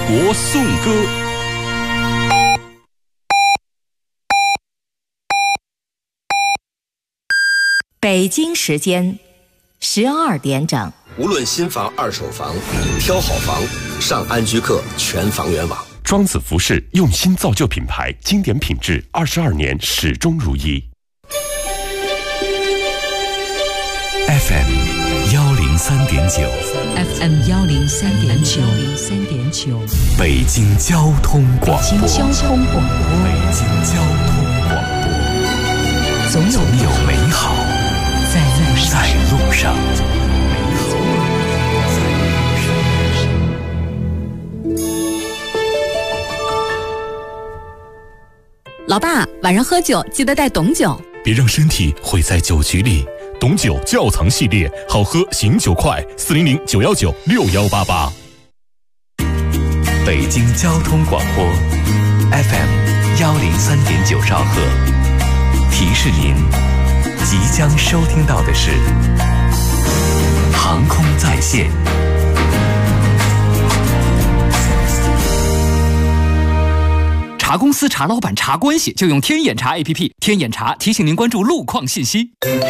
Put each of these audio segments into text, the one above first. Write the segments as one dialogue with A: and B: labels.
A: 国颂歌。
B: 北京时间12点整。
C: 无论新房、二手房，挑好房，上安居客全房源网。
A: 庄子服饰用心造就品牌，经典品质，22年始终如一。
D: FM 103.9
E: FM 103.9
D: 北京交通广播。
E: 北京交通广播。
D: 北京交通广播。总有美好在路上。
E: 老爸，晚上喝酒记得带董酒，
F: 别让身体毁在酒局里。董酒窖藏系列，好喝醒酒快，400-919-6188。
D: 北京交通广播 FM 103.9兆赫，提示您即将收听到的是航空在线。
G: 查公司、查老板、查关系，就用天眼查 APP。天眼查提醒您关注路况信息。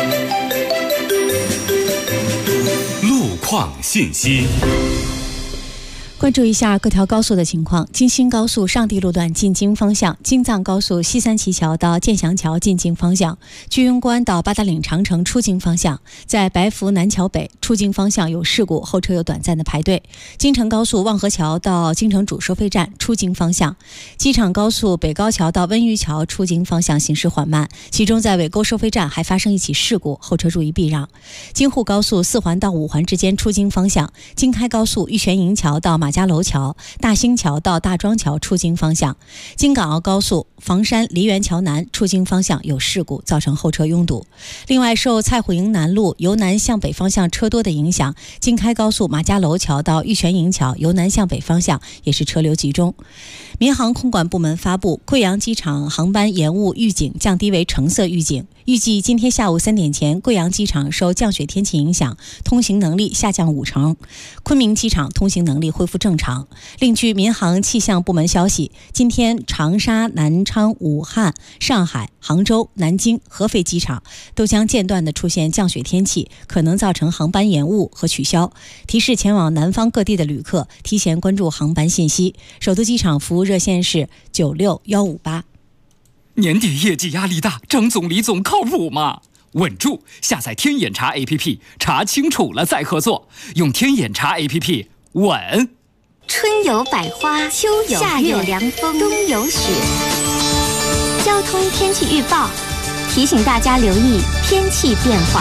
A: 路况信息。
H: 关注一下各条高速的情况。京新高速上地路段进京方向，京藏高速西三旗桥到建祥桥进京方向，居庸关到八达岭长城出京方向，在白福南桥北出京方向有事故，后车有短暂的排队。京承高速望河桥到京承主收费站出京方向，机场高速北高桥到温榆桥出京方向行驶缓慢，其中在尾沟收费站还发生一起事故，后车注意避让。京沪高速四环到五环之间出京方向，京开高速玉泉营桥到马家楼桥、大兴桥到大庄桥出京方向，京港澳高速房山梨园桥南出京方向有事故，造成后车拥堵。另外，受蔡虎营南路由南向北方向车多的影响，京开高速马家楼桥到玉泉营桥由南向北方向也是车流集中。民航空管部门发布贵阳机场航班延误预警降低为橙色预警，预计今天下午3点前，贵阳机场受降雪天气影响，通行能力下降50%，昆明机场通行能力恢复正常。另据民航气象部门消息，今天长沙、南昌、武汉、上海、杭州、南京、合肥机场都将间断的出现降雪天气，可能造成航班延误和取消。提示前往南方各地的旅客提前关注航班信息。首都机场服务热线是96158。
G: 年底业绩压力大，张总、李总靠谱吗？稳住！下载天眼查 APP， 查清楚了再合作。用天眼查 APP， 稳。
I: 春有百花，秋有夏有凉风，冬有雪。交通天气预报提醒大家留意天气变化。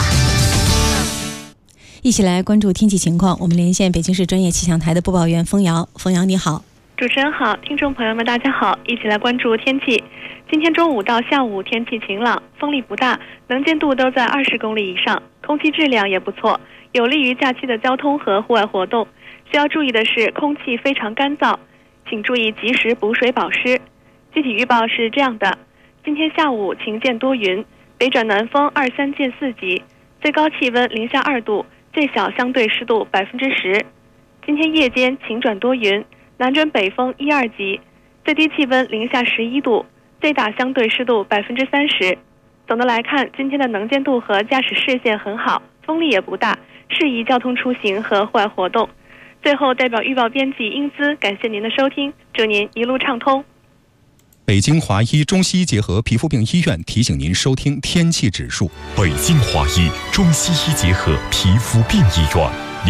H: 一起来关注天气情况。我们连线北京市专业气象台的播报员冯瑶。冯瑶你好。
J: 主持人好，听众朋友们大家好，一起来关注天气。今天中午到下午天气晴朗，风力不大，能见度都在20公里以上，空气质量也不错，有利于假期的交通和户外活动。需要注意的是空气非常干燥，请注意及时补水保湿。具体预报是这样的：今天下午晴间多云，北转南风2、3见4级，最高气温零下2度，最小相对湿度10%。今天夜间晴转多云，南转北风1、2级，最低气温零下11度，最大相对湿度30%。总的来看，今天的能见度和驾驶视线很好，风力也不大，适宜交通出行和户外活动。最后，代表预报编辑英姿感谢您的收听，祝您一路畅通。
K: 北京华医中西医结合皮肤病医院提醒您收听天气指数。
F: 北京华医中西医结合皮肤病医院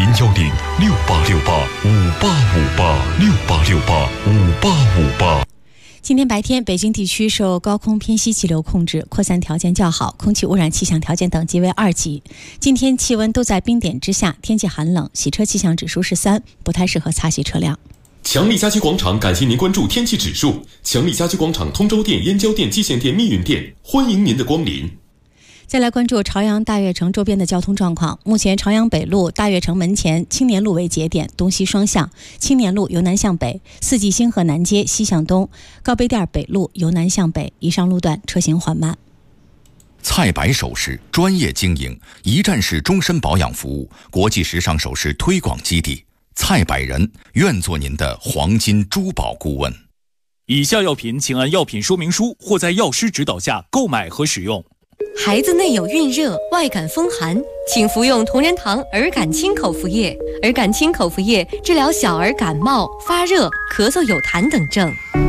F: ，010-6868-5858，6868-5858。
H: 今天白天，北京地区受高空偏西气流控制，扩散条件较好，空气污染气象条件等级为2级。今天气温都在冰点之下，天气寒冷，洗车气象指数是3，不太适合擦洗车辆。
A: 强力家居广场感谢您关注天气指数。强力家居广场通州店、燕郊店、蓟县店、密云店，欢迎您的光临。
H: 再来关注朝阳大悦城周边的交通状况。目前朝阳北路大悦城门前青年路为节点，东西双向，青年路由南向北，四季星河南街西向东，高碑店北路由南向北，以上路段车行缓慢。
L: 蔡白首饰专业经营，一站式终身保养服务，国际时尚首饰推广基地。 蔡百人愿做您的黄金珠宝顾问。
F: 以下药品请按药品说明书或在药师指导下购买和使用。
M: 孩子内有孕热、外感风寒，请服用同仁堂儿感清口服液。儿感清口服液治疗小儿感冒、发热、咳嗽有痰等症。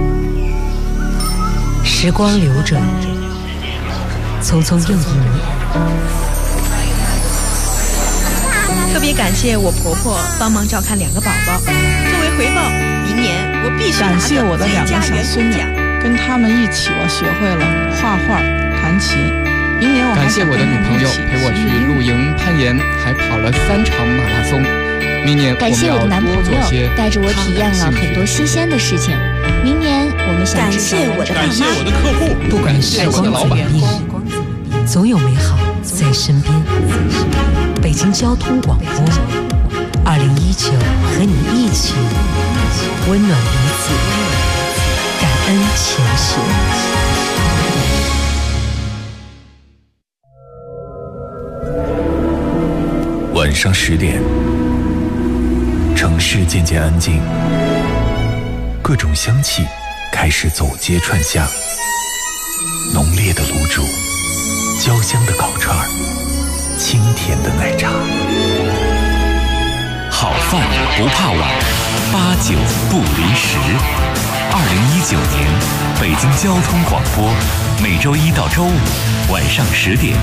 N: 时光流转，匆匆又一年。
O: 特别感谢我婆婆帮忙照看2个宝宝，作为回报，明年我必须
P: 感谢我的2个小孙女，跟他们一起，我学会了画画、弹琴。明年我还
Q: 感谢我的女朋友陪我去露营、攀岩，还跑了3场马拉松。明年
R: 感谢我的男朋友带着我体验了很多新鲜的事情。明年我们想
O: 感谢我的爸妈，
Q: 感谢我的客户，
N: 不管时光怎么变，总有美好在身边。北京交通广播，2019和你一起温暖彼此，感恩前行。
D: 晚上10点，城市渐渐安静，各种香气开始走街串巷，浓烈的卤煮，焦香的烤串，清甜的奶茶。
L: 好饭不怕晚，8、9不离10。2019年，北京交通广播，每周1到周5晚上10点。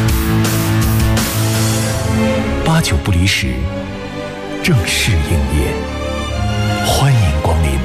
D: 8、9不离10，正式营业，欢迎光临。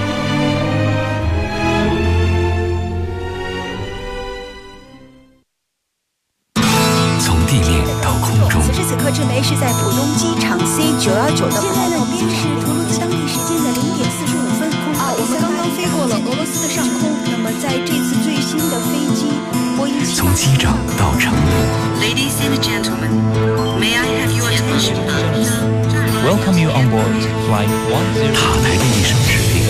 L: 从地面到空中，
O: 此时此刻，这枚是在浦东机场 C919的。现在呢，已经是图卢兹当地时间的0点45分。我们刚刚飞过了俄罗斯的上空。那么，在这次最新的飞机波音787，
L: 从机长到乘务。
S: Ladies and gentlemen, may I have your attention, please?
T: Welcome you on board Flight 10.
L: 塔台的一声指令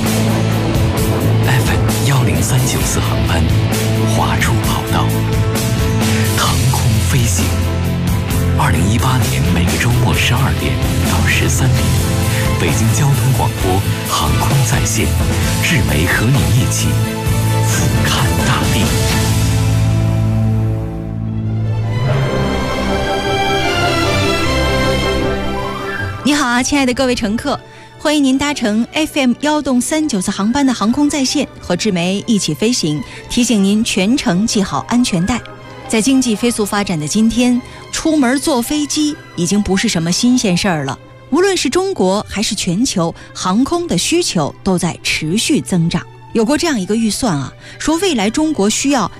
L: ，FM 10394航班划出跑道，腾空飞行。2018年每个周末12点到13点，北京交通广播航空在线，志梅和你一起俯瞰大地。
H: 你好啊，亲爱的各位乘客，欢迎您搭乘 FM 10394航班的航空在线，和志梅一起飞行。提醒您全程系好安全带。在经济飞速发展的今天，出门坐飞机已经不是什么新鲜事儿了。无论是中国还是全球，航空的需求都在持续增长。有过这样一个预算啊，说未来中国需要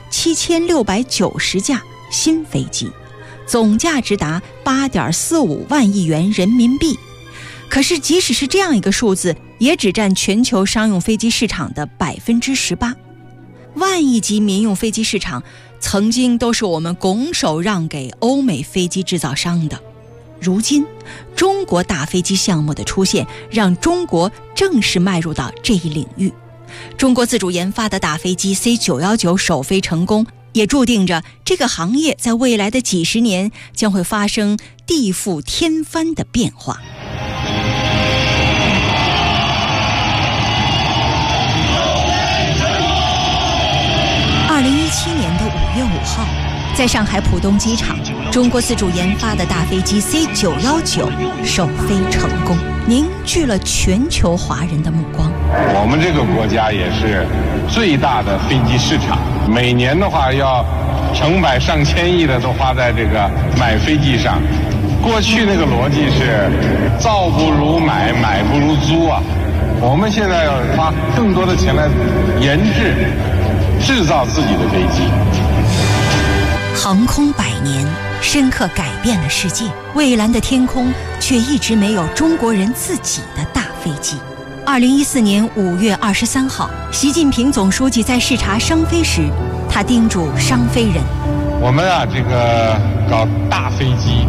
H: 7690架新飞机，总价值达8.45万亿元人民币。可是即使是这样一个数字，也只占全球商用飞机市场的18%。万亿级民用飞机市场曾经都是我们拱手让给欧美飞机制造商的。如今中国大飞机项目的出现，让中国正式迈入到这一领域。中国自主研发的大飞机 C919 首飞成功，也注定着这个行业在未来的几十年将会发生地覆天翻的变化。2017年的5月5号，在上海浦东机场，中国自主研发的大飞机 C919 首飞成功，凝聚了全球华人的目光。
U: 我们这个国家也是最大的飞机市场，每年的话要成百上千亿的都花在这个买飞机上。过去那个逻辑是造不如买，买不如租啊。我们现在要花更多的钱来研制、制造自己的飞机。
H: 航空100年，深刻改变了世界。蔚蓝的天空却一直没有中国人自己的大飞机。2014年5月23号，习近平总书记在视察商飞时，他叮嘱商飞人：
U: 我们啊，这个搞大飞机，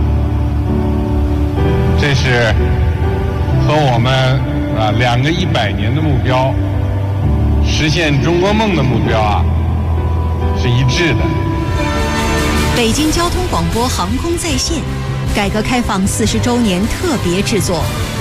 U: 这是和我们2个100年的目标，实现中国梦的目标啊，是一致的。
H: 北京交通广播航空在线改革开放40周年特别制作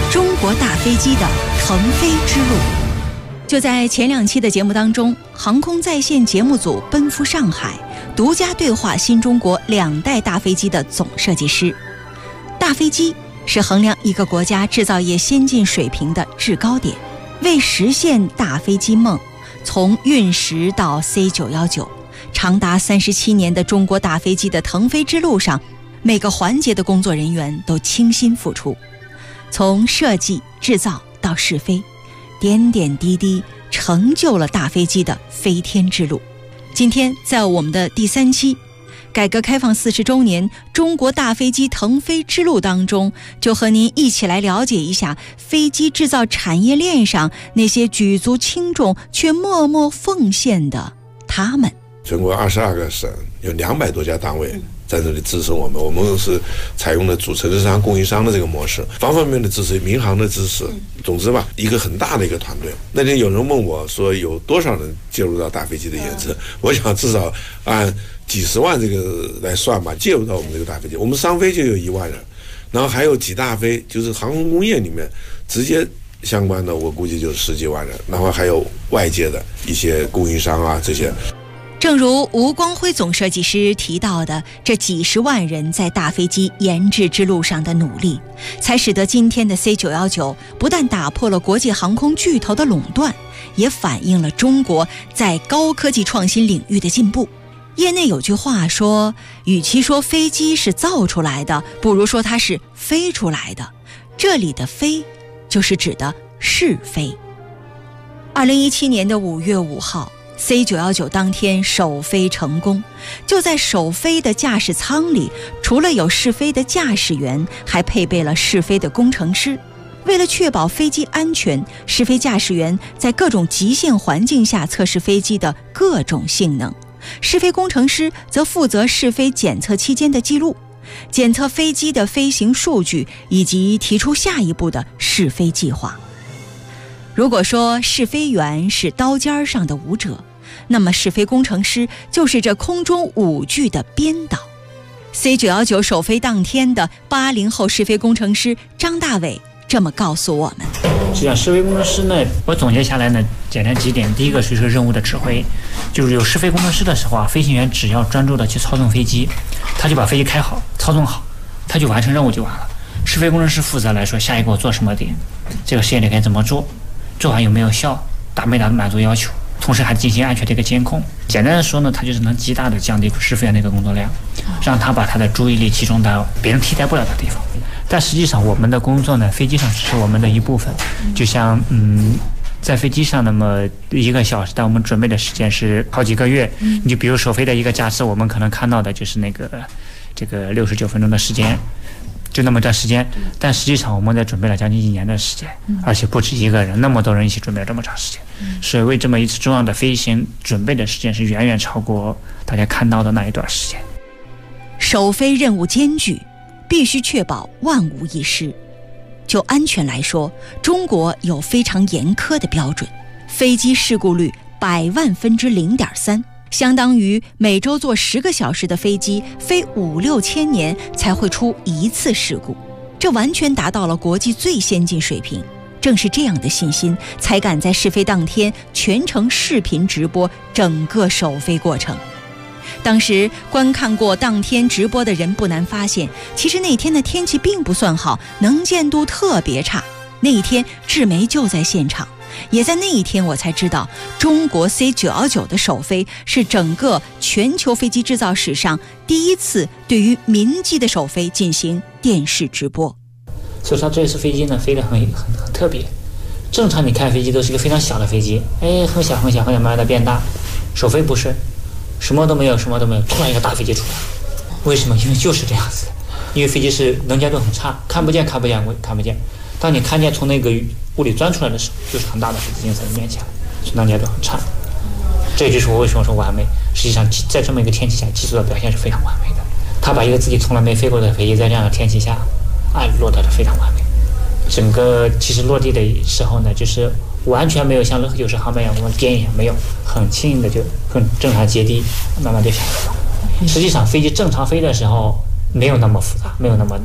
B: 中国大飞机的腾飞之路。就在前2期的节目当中，航空在线节目组奔赴上海，独家对话新中国2代大飞机的总设计师。大飞机是衡量一个国家制造业先进水平的制高点。为实现大飞机梦，从运10到 C919， 长达37年的中国大飞机的腾飞之路上，每个环节的工作人员都倾心付出，从设计、制造到试飞，点点滴滴成就了大飞机的飞天之路。今天在我们的第3期改革开放40周年中国大飞机腾飞之路当中，就和您一起来了解一下飞机制造产业链上那些举足轻重却默默奉献的他们。
V: 全国22个省有200多家单位在这里支持我们，我们是采用了主承制商、供应商的这个模式，方方面面的支持，民航的支持，总之吧，一个很大的一个团队。那天有人问我说有多少人介入到大飞机的研制，我想至少按几十万这个来算吧，介入到我们这个大飞机。我们商飞就有1万人，然后还有几大飞，就是航空工业里面直接相关的，我估计就是10几万人，然后还有外界的一些供应商啊这些。
B: 正如吴光辉总设计师提到的，这几十万人在大飞机研制之路上的努力，才使得今天的 C919 不但打破了国际航空巨头的垄断，也反映了中国在高科技创新领域的进步。业内有句话说，与其说飞机是造出来的，不如说它是飞出来的。这里的飞就是指的试飞。2017年的5月5号，C919 当天首飞成功。就在首飞的驾驶舱里，除了有试飞的驾驶员，还配备了试飞的工程师。为了确保飞机安全，试飞驾驶员在各种极限环境下测试飞机的各种性能，试飞工程师则负责试飞检测期间的记录，检测飞机的飞行数据，以及提出下一步的试飞计划。如果说试飞员是刀尖上的舞者，那么试飞工程师就是这空中舞剧的编导。C919 首飞当天的80后试飞工程师张大伟这么告诉我们。
W: 实际上试飞工程师呢，我总结下来呢，简单几点。第一个是任务的指挥，就是有试飞工程师的时候啊，飞行员只要专注的去操纵飞机，他就把飞机开好操纵好，他就完成任务就完了。试飞工程师负责来说下一个我做什么点，这个实验点该怎么做，做完有没有效，达没达满足要求，同时还进行安全的一个监控。简单的说呢，它就是能极大的降低试飞员的一个工作量，让他把他的注意力集中到别人替代不了的地方。但实际上我们的工作呢，飞机上只是我们的一部分。就像在飞机上那么1个小时，但我们准备的时间是好几个月。你就比如首飞的一个架次，我们可能看到的就是这个69分钟的时间，就那么段时间，但实际上我们在准备了将近1年的时间，而且不止1个人，那么多人一起准备了这么长时间，所以为这么一次重要的飞行准备的时间是远远超过大家看到的那一段时间。
B: 首飞任务艰巨，必须确保万无一失。就安全来说，中国有非常严苛的标准，飞机事故率100万分之0.3，相当于每周坐10个小时的飞机，飞5-6千年才会出1次事故，这完全达到了国际最先进水平。正是这样的信心，才敢在试飞当天全程视频直播整个首飞过程。当时观看过当天直播的人不难发现，其实那天的天气并不算好，能见度特别差。那一天志梅就在现场，也在那一天我才知道，中国 C919 的首飞是整个全球飞机制造史上第一次对于民机的首飞进行电视直播。
W: 所以说这次飞机呢飞得很特别。正常你看飞机都是一个非常小的飞机，很小很小很小，慢慢的变大。首飞不是，什么都没有，突然一个大飞机出来。为什么？因为就是这样子，因为飞机是能见度很差，看不见。当你看见从那个屋里钻出来的时候，就是很大的飞机在你面前，能见度很差。这就是我为什么说完美。实际上在这么一个天气下，技术的表现是非常完美的。他把一个自己从来没飞过的飞机在这样的天气下落得非常完美。整个其实落地的时候呢，就是完全没有像有时航班一样我们颠一下，没有，很轻易的就很正常接地，慢慢就下来了。实际上飞机正常飞的时候没有那么复杂，没有那么难，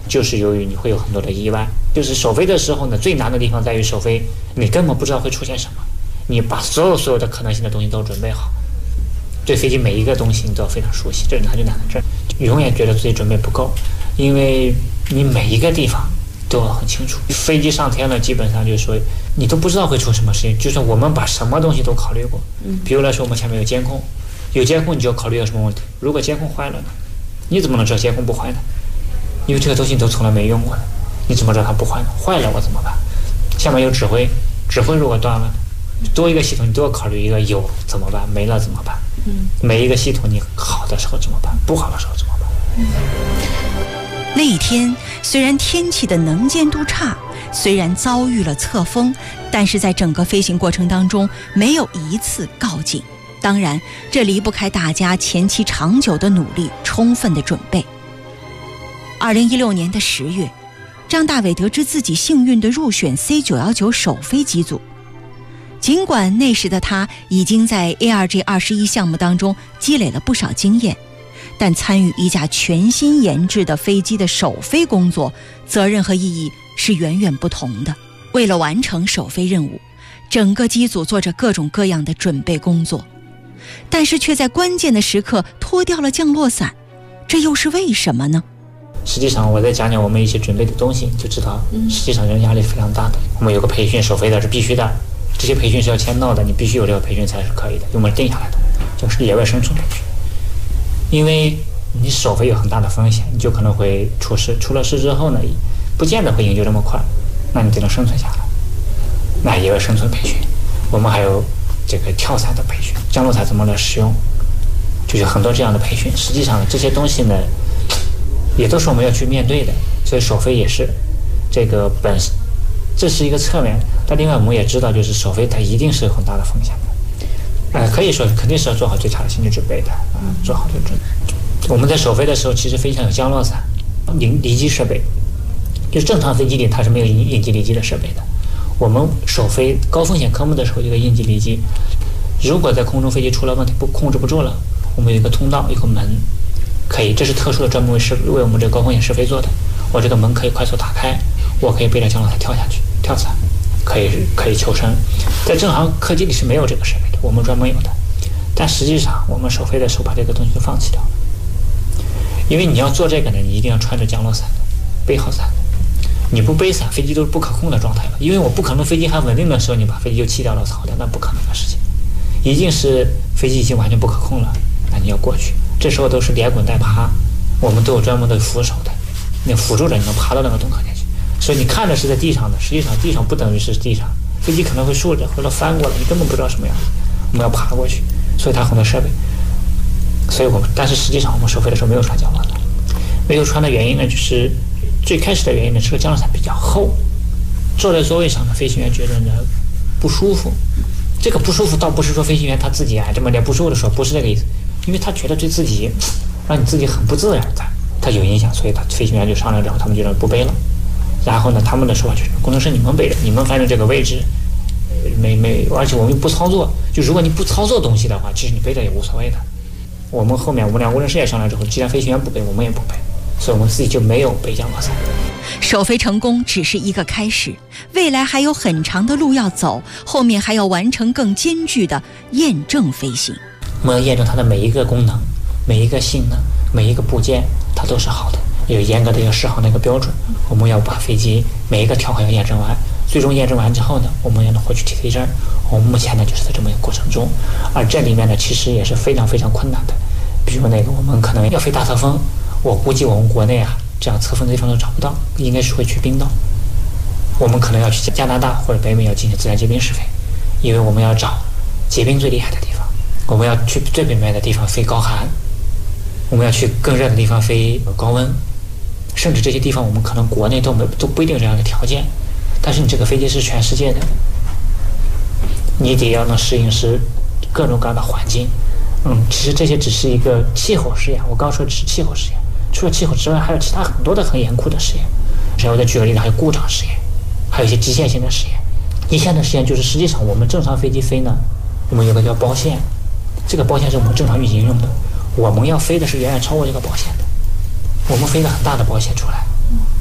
W: 就是由于你会有很多的意外。就是首飞的时候呢，最难的地方在于首飞，你根本不知道会出现什么，你把所有的可能性的东西都准备好，对飞机每一个东西你都要非常熟悉，这是难就难在这儿，永远觉得自己准备不够，因为你每一个地方都要很清楚。飞机上天了，基本上就是说你都不知道会出什么事情，就算我们把什么东西都考虑过，比如来说我们前面有监控，有监控你就要考虑有什么问题，如果监控坏了呢，你怎么能知道监控不坏呢？因为这个东西你都从来没用过的，你怎么知道它不坏呢？坏了我怎么办？下面有指挥如果断了，多一个系统你都要考虑一个，有怎么办，没了怎么办？每一个系统你好的时候怎么办，不好的时候怎么办？
B: 那一天虽然天气的能见度差，虽然遭遇了侧风，但是在整个飞行过程当中没有一次告警。当然这离不开大家前期长久的努力，充分的准备。2016年的10月，张大伟得知自己幸运地入选 C919 首飞机组。尽管那时的他已经在 ARJ21 项目当中积累了不少经验，但参与一架全新研制的飞机的首飞工作，责任和意义是远远不同的。为了完成首飞任务，整个机组做着各种各样的准备工作，但是却在关键的时刻脱掉了降落伞，这又是为什么呢？
W: 实际上我再讲讲我们一些准备的东西，就知道实际上人压力非常大的。我们有个培训，首飞的是必须的，这些培训是要签到的，你必须有这个培训才是可以的，我们定下来的，就是野外生存培训。因为你首飞有很大的风险，你就可能会出事，出了事之后呢，不见得会营救这么快，那你就能生存下来。那野外生存培训，我们还有这个跳伞的培训，降落伞怎么来使用，就是很多这样的培训。实际上这些东西呢，也都是我们要去面对的，所以首飞也是这个这是一个侧面。但另外我们也知道，就是首飞它一定是有很大的风险的，可以说肯定是要做好最差的心理准备的，做好这个准备。我们在首飞的时候，其实飞机上有降落伞、离机设备，就是正常飞机里它是没有应急离机的设备的。我们首飞高风险科目的时候，有个应急离机，如果在空中飞机出了问题控制不住了，我们有一个通道，有个门。可以，这是特殊的，专门为我们这个高风险试飞做的。我这个门可以快速打开，我可以背着降落伞跳下去，跳伞，可以求生。在正常客机里是没有这个设备的，我们专门有的。但实际上，我们首飞的时候把这个东西就放弃掉了，因为你要做这个呢，你一定要穿着降落伞，背好伞。你不背伞，飞机都是不可控的状态了。因为我不可能飞机还稳定的时候，你把飞机就弃掉了、扫掉，那不可能的事情。一定是飞机已经完全不可控了，那你要过去。这时候都是连滚带爬，我们都有专门的扶手的，那辅助着你能爬到那个洞口进去。所以你看着是在地上的，实际上地上不等于是地上，飞机可能会竖着或者翻过来，你根本不知道什么样子。我们要爬过去，所以它很多设备。所以但是实际上我们首飞的时候没有穿降落伞，没有穿的原因呢，就是最开始的原因呢，这个降落伞比较厚，坐在座位上的飞行员觉得呢不舒服。这个不舒服倒不是说飞行员他自己这么点不舒服的时候，不是这个意思。因为他觉得对自己，让你自己很不自然，他有影响，所以飞行员就商量之后，他们就让不背了。然后呢，他们的说法就是工程师你们背着，你们反正这个位置，而且我们不操作，就如果你不操作东西的话，其实你背着也无所谓的。我们后面我们俩无人师也商量之后，既然飞行员不背，我们也不背，所以我们自己就没有背降落伞。
B: 首飞成功只是一个开始，未来还有很长的路要走，后面还要完成更艰巨的验证飞行。
W: 我们要验证它的每一个功能、每一个性能、每一个部件，它都是好的，有严格的一个适航的一个标准。我们要把飞机每一个条款要验证完，最终验证完之后呢，我们要能获取 TC 证。我们目前呢就是在这么一个过程中，而这里面呢其实也是非常非常困难的。比如我们可能要飞大侧风，我估计我们国内这样侧风的地方都找不到，应该是会去冰岛。我们可能要去加拿大或者北美要进行自然结冰试飞，因为我们要找结冰最厉害的地方。我们要去最北面的地方飞高寒，我们要去更热的地方飞高温，甚至这些地方我们可能国内都不一定有这样的条件。但是你这个飞机是全世界的，你得要能适应各种各样的环境。其实这些只是一个气候实验，我刚说只是气候实验，除了气候之外，还有其他很多的很严酷的实验。然后我再举个例子，还有故障实验，还有一些极限性的实验。极限的实验就是实际上我们正常飞机飞呢，我们有个叫包线。这个包线是我们正常运行用的，我们要飞的是远远超过这个包线的。我们飞个很大的包线出来，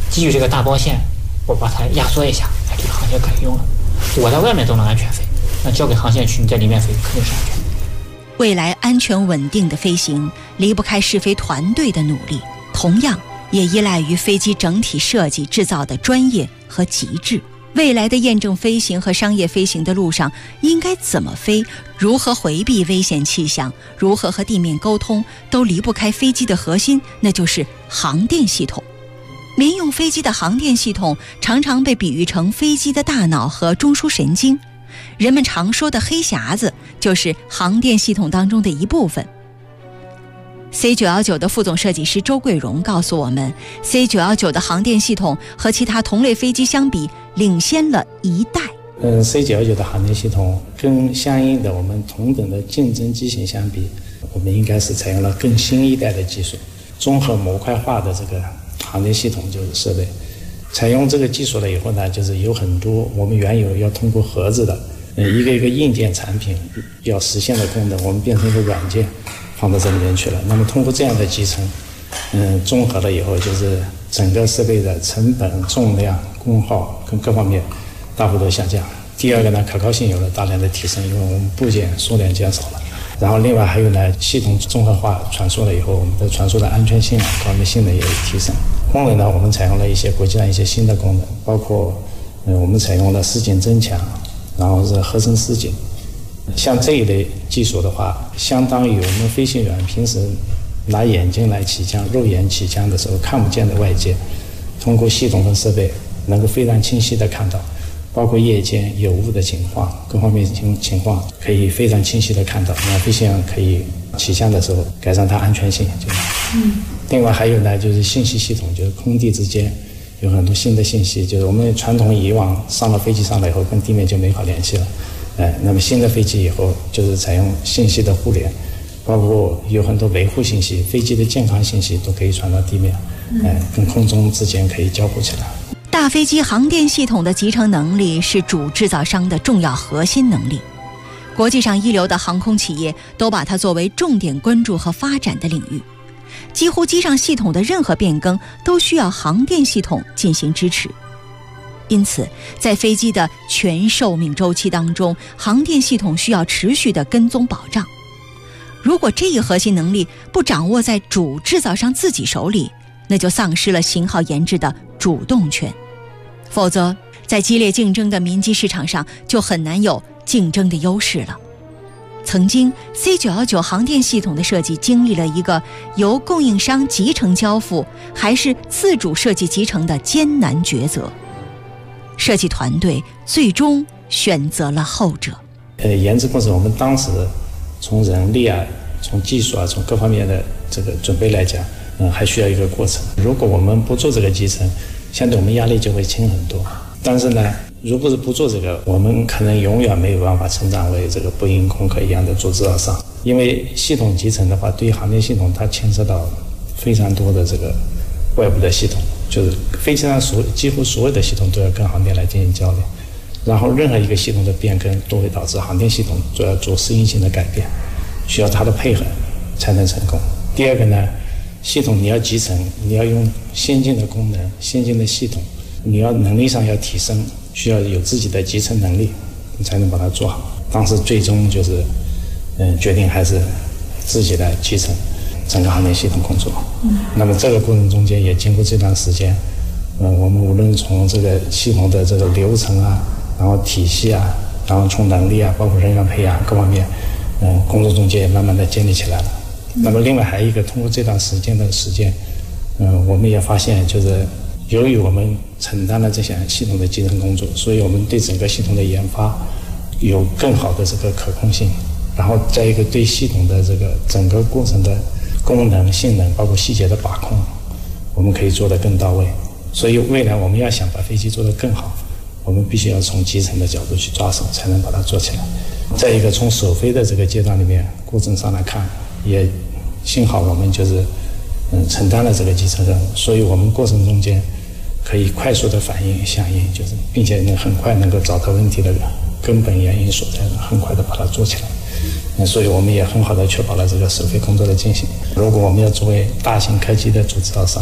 W: 基于这个大包线，我把它压缩一下，这个航线可以用了。我在外面都能安全飞，那交给航线去，你在里面飞肯定是安全。
B: 未来安全稳定的飞行离不开试飞团队的努力，同样也依赖于飞机整体设计制造的专业和极致。未来的验证飞行和商业飞行的路上应该怎么飞，如何回避危险气象，如何和地面沟通，都离不开飞机的核心，那就是航电系统。民用飞机的航电系统常常被比喻成飞机的大脑和中枢神经，人们常说的黑匣子就是航电系统当中的一部分。C919 的副总设计师周桂荣告诉我们， C919 的航电系统和其他同类飞机相比领先了一代。
C: C919 的航电系统跟相应的我们同等的竞争机型相比，我们应该是采用了更新一代的技术，综合模块化的这个航电系统就是设备。采用这个技术了以后呢，就是有很多我们原有要通过盒子的一个硬件产品要实现的功能，我们变成一个软件放到这里面去了。那么通过这样的集成，综合了以后，就是整个设备的成本、重量、功耗跟各方面大幅度下降。第二个呢，可靠性有了大量的提升，因为我们部件数量减少了。然后另外还有呢，系统综合化传输了以后，我们的传输的安全性各方面性能也有提升。功能呢，我们采用了一些国际上一些新的功能，包括我们采用了实景增强，然后是合成实景。像这一类技术的话，相当于我们飞行员平时拿眼睛来起降、肉眼起降的时候看不见的外界，通过系统和设备能够非常清晰地看到，包括夜间有雾的情况，各方面情况可以非常清晰地看到。那飞行员可以起降的时候改善它安全性。另外还有呢，就是信息系统，就是空地之间有很多新的信息，就是我们传统以往上了飞机上来以后跟地面就没法联系了。那么新的飞机以后就是采用信息的互联，包括有很多维护信息、飞机的健康信息都可以传到地面，跟空中之间可以交互起来。
B: 大飞机航电系统的集成能力是主制造商的重要核心能力，国际上一流的航空企业都把它作为重点关注和发展的领域。几乎机上系统的任何变更都需要航电系统进行支持，因此在飞机的全寿命周期当中，航电系统需要持续的跟踪保障。如果这一核心能力不掌握在主制造商自己手里，那就丧失了型号研制的主动权，否则在激烈竞争的民机市场上就很难有竞争的优势了。曾经 C919 航电系统的设计经历了一个由供应商集成交付还是自主设计集成的艰难抉择，设计团队最终选择了后者。
C: 研制过程我们当时从人力啊、从技术啊、从各方面的这个准备来讲，还需要一个过程。如果我们不做这个集成，相对我们压力就会轻很多。但是呢，如果是不做这个，我们可能永远没有办法成长为这个波音、空客一样的主制造商。因为系统集成的话，对于航电系统它牵涉到非常多的这个外部的系统，就是飞机上几乎所有的系统都要跟航电来进行交流，然后任何一个系统的变更都会导致航电系统都要做适应性的改变，需要它的配合才能成功。第二个呢，系统你要集成，你要用先进的功能、先进的系统，你要能力上要提升，需要有自己的集成能力，你才能把它做好。当时最终就是决定还是自己来集成整个航电系统工作。那么这个过程中间也经过这段时间，我们无论从这个系统的这个流程啊，然后体系啊，然后从能力啊，包括人员培养各方面，工作中间也慢慢的建立起来了。那么另外还有一个，通过这段时间，我们也发现，就是由于我们承担了这项系统的集成工作，所以我们对整个系统的研发有更好的这个可控性，然后再一个对系统的这个整个过程的功能、性能，包括细节的把控，我们可以做得更到位。所以未来我们要想把飞机做得更好，我们必须要从集成的角度去抓手，才能把它做起来。再一个，从首飞的这个阶段里面过程上来看，也幸好我们就是承担了这个集成任务，所以我们过程中间可以快速的反应响应，就是并且很快能够找到问题的根本原因所在，很快的把它做起来。所以我们也很好的确保了这个首飞工作的进行。如果我们要作为大型客机的主制造商，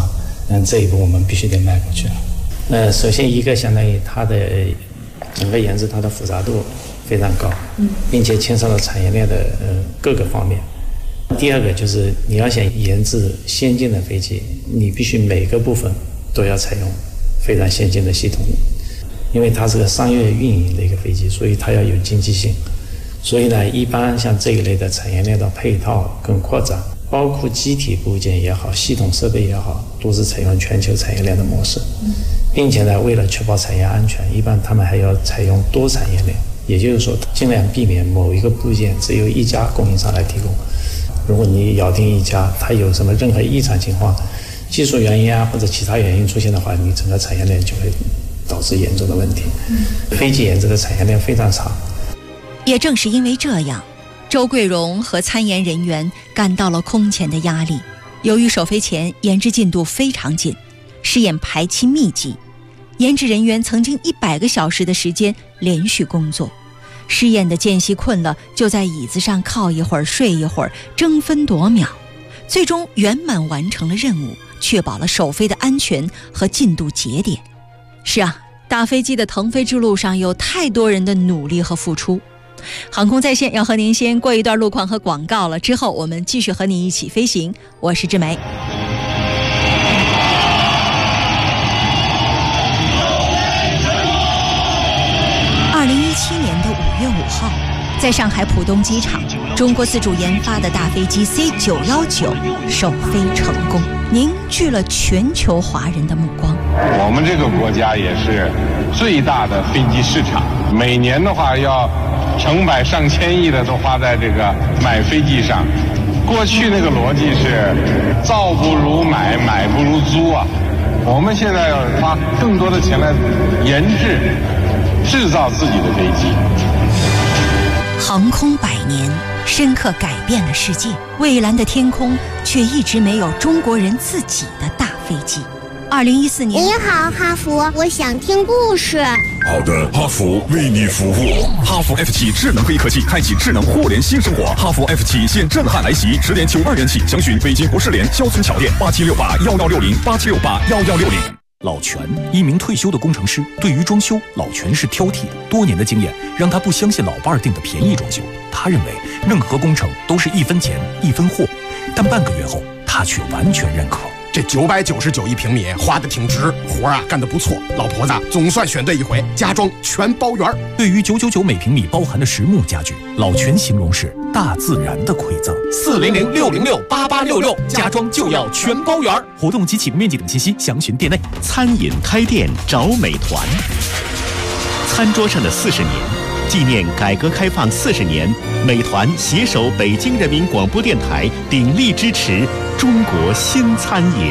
C: 这一步我们必须得迈过去了。首先一个相当于它的整个研制它的复杂度非常高，并且牵涉到产业链的各个方面。第二个就是你要想研制先进的飞机，你必须每个部分都要采用非常先进的系统，因为它是个商业运营的一个飞机，所以它要有经济性。所以呢，一般像这一类的产业链的配套跟扩展，包括机体部件也好，系统设备也好，都是采用全球产业链的模式，并且呢，为了确保产业安全，一般他们还要采用多产业链，也就是说，尽量避免某一个部件只有一家供应商来提供。如果你咬定一家，它有什么任何异常情况，技术原因或者其他原因出现的话，你整个产业链就会导致严重的问题。飞机研制的产业链非常长。
B: 也正是因为这样，周桂荣和参研人员感到了空前的压力。由于首飞前研制进度非常紧，试验排期密集，研制人员曾经100个小时的时间连续工作。试验的间隙困了，就在椅子上靠一会儿睡一会儿，争分夺秒，最终圆满完成了任务，确保了首飞的安全和进度节点。是啊，大飞机的腾飞之路上有太多人的努力和付出。航空在线要和您先过一段路况和广告了，之后我们继续和你一起飞行。我是志梅。2017年的5月5号，在上海浦东机场，中国自主研发的大飞机 C919 首飞成功，凝聚了全球华人的目光。
U: 我们这个国家也是最大的飞机市场，每年的话要成百上千亿的都花在这个买飞机上。过去那个逻辑是造不如买，买不如租啊。我们现在要花更多的钱来研制、制造自己的飞机。
B: 航空100年，深刻改变了世界，蔚蓝的天空却一直没有中国人自己的大飞机。2014年，
E: 你好，哈弗，我想听故事。
G: 好的，哈弗为你服务。哈弗 F7 智能飞科技，开启智能互联新生活。哈弗 F7现震撼来袭，10点92元起，详询北京国士联肖村桥店8768116087681160。
D: 老全，一名退休的工程师，对于装修，老全是挑剔的。多年的经验让他不相信老伴儿订的便宜装修，他认为任何工程都是1分钱1分货。但半个月后，他却完全认可。
I: 这999一平米花得挺值，活干得不错。老婆子总算选对一回，家装全包圆。
D: 对于999每平米包含的实木家具，老全形容是大自然的馈赠。
G: 400-606-8866，家装就要全包圆。
D: 活动及起步面积等信息详询店内。
F: 餐饮开店找美团。餐桌上的40年，纪念改革开放40年，美团携手北京人民广播电台，鼎力支持中国新餐饮。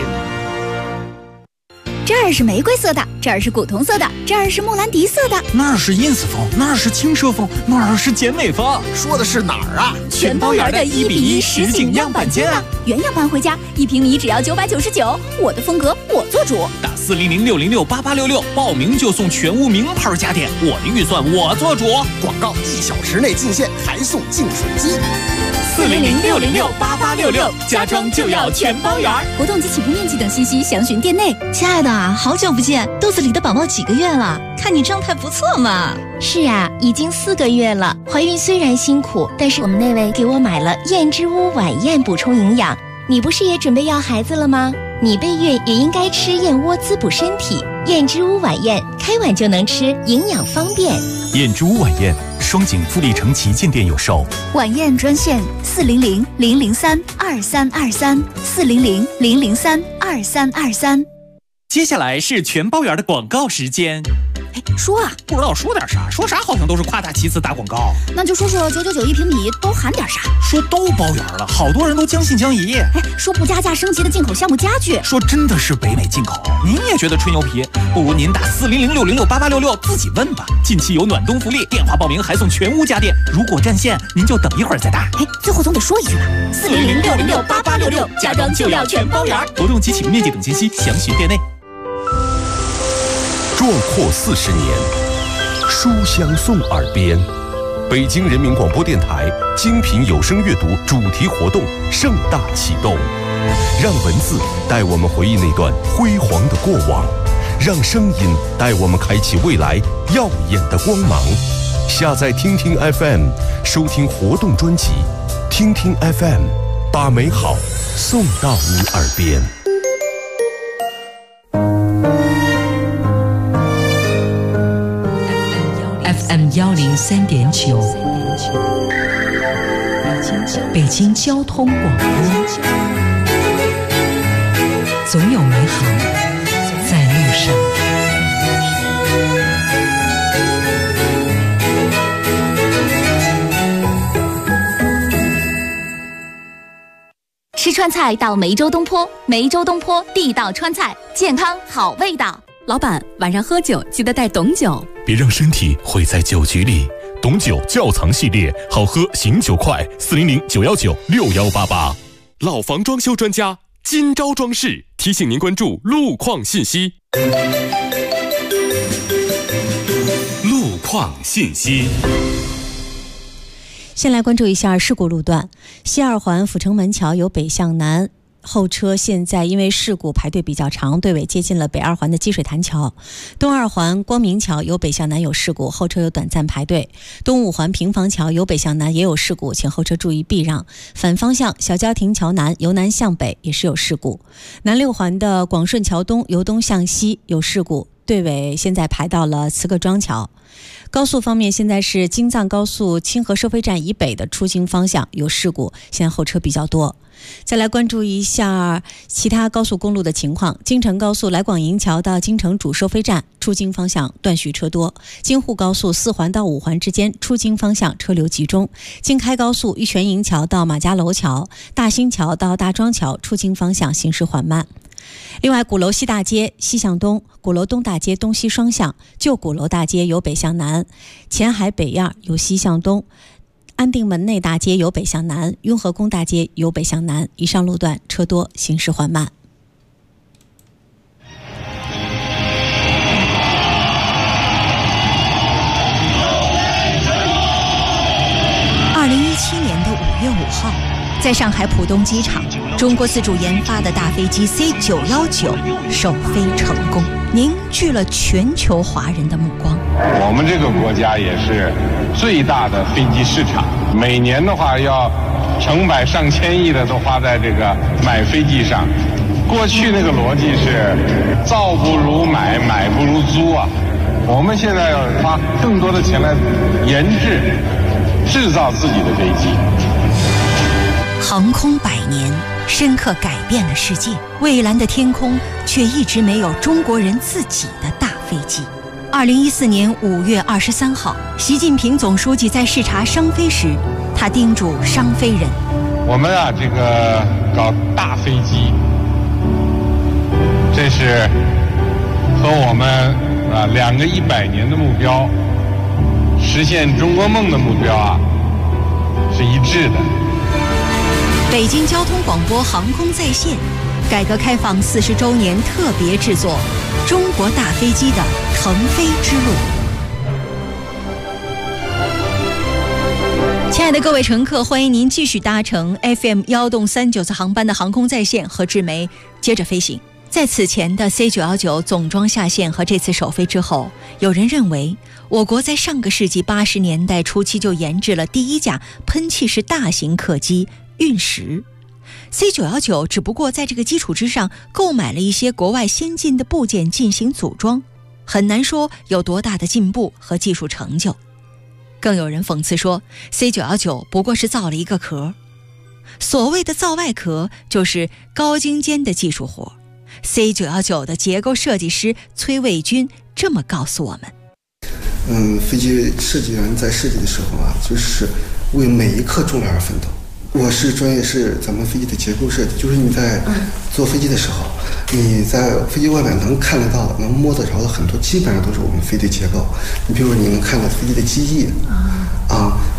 X: 这儿是玫瑰色的，这儿是古铜色的，这儿是莫兰迪色的，
Y: 那儿是 ins 风，那儿是轻奢风，那儿是简美风。
I: 说的是哪儿啊？
X: 全包圆的1:1实景样板间啊！原样搬回家，1平米只要999，我的风格我做主。
Y: 打400-606-8866，报名就送全屋名牌家电，我的预算我做主。
I: 广告1小时内进线，还送净水机。
X: 400-606-8866，家装就要全包圆。活动及起步面积等信息详询店内。
Z: 亲爱的，好久不见，肚子里的宝宝几个月了？看你状态不错嘛。
R: 是啊，已经4个月了。怀孕虽然辛苦，但是我们那位给我买了燕之屋晚宴补充营养。你不是也准备要孩子了吗？你备孕也应该吃燕窝滋补身体。燕之屋晚宴，开碗就能吃，营养方便。
D: 燕之屋晚宴，双井富力城旗舰店有售。
X: 晚宴专线400-003-2323，400-003-2323。
Y: 接下来是全包圆的广告时间。
X: 说啊，
Y: 不知道说点啥，说啥好像都是夸大其词打广告。
X: 那就说说999一平米都含点啥？
Y: 说都包圆了，好多人都将信将疑。
X: 说不加价升级的进口项目家具，
Y: 说真的是北美进口。您也觉得吹牛皮？不如您打400-606-8866自己问吧。近期有暖冬福利，电话报名还送全屋家电。如果占线，您就等一会儿再打。
X: 最后总得说一句吧，400-606-8866，家装就要全包圆。
Y: 活动及起步面积等信息详询店内。
G: 壮阔40年，书香送耳边。北京人民广播电台精品有声阅读主题活动盛大启动。
A: 让文字带我们回忆那段辉煌的过往，让声音带我们开启未来耀眼的光芒。下载听听 FM， 收听活动专辑，听听 FM， 把美好送到你耳边。
N: FM 103.9，北京交通广播，总有美好在路上。
X: 吃川菜到梅州东坡，梅州东坡地道川菜，健康好味道。
J: 老板，晚上喝酒记得带董酒，
G: 别让身体毁在酒局里。董酒窖藏系列，好喝醒酒快，400-919-6188。老房装修专家金招装饰提醒您关注路况信息。路况信息。
H: 先来关注一下事故路段，西二环阜成门桥由北向南，后车现在因为事故排队比较长，队尾接近了北二环的积水潭桥。东二环光明桥由北向南有事故，后车有短暂排队。东五环平房桥由北向南也有事故，请后车注意避让。反方向小家庭桥南由南向北也是有事故。南六环的广顺桥东由东向西有事故，队尾现在排到了慈各庄桥。高速方面，现在是京藏高速清河收费站以北的出京方向有事故，现在后车比较多。再来关注一下其他高速公路的情况，京承高速来广营桥到京承主收费站出京方向断续车多，京沪高速4环到5环之间出京方向车流集中，京开高速玉泉营桥到马家楼桥、大兴桥到大庄桥出京方向行驶缓慢。另外，鼓楼西大街西向东，鼓楼东大街东西双向，旧鼓楼大街由北向南，前海北院由西向东，安定门内大街由北向南，雍和宫大街由北向南，以上路段车多，行驶缓慢。2017年的5月5号，在上海浦东机场，中国自主研发的大飞机 C919 首飞成功，凝聚了全球华人的目光。
U: 我们这个国家也是最大的飞机市场，每年的话要成百上千亿的都花在这个买飞机上。过去那个逻辑是造不如买，买不如租啊。我们现在要花更多的钱来研制造自己的飞机。
B: 航空100年，深刻改变了世界。蔚蓝的天空却一直没有中国人自己的大飞机。2014年5月23号，习近平总书记在视察商飞时，他叮嘱商飞人：
U: 我们啊，这个搞大飞机，这是和我们2个100年的目标，实现中国梦的目标啊，是一致的。
B: 北京交通广播航空在线，改革开放40周年特别制作《中国大飞机的腾飞之路》。亲爱的各位乘客，欢迎您继续搭乘 FM 1动39次航班的航空在线和智媒接着飞行。在此前的 C919 总装下线和这次首飞之后，有人认为我国在上个世纪80年代初期就研制了第一架喷气式大型客机运10。C919 只不过在这个基础之上购买了一些国外先进的部件进行组装，很难说有多大的进步和技术成就。更有人讽刺说 C919 不过是造了一个壳。所谓的造外壳就是高精尖的技术活。C919 的结构设计师崔卫军这么告诉我们：
K: 飞机设计员在设计的时候啊，就是为每一克重量而奋斗。我是专业是咱们飞机的结构设计，就是你在坐飞机的时候，你在飞机外面能看得到、能摸得着的很多，基本上都是我们飞机结构。你比如说，你能看到飞机的机翼，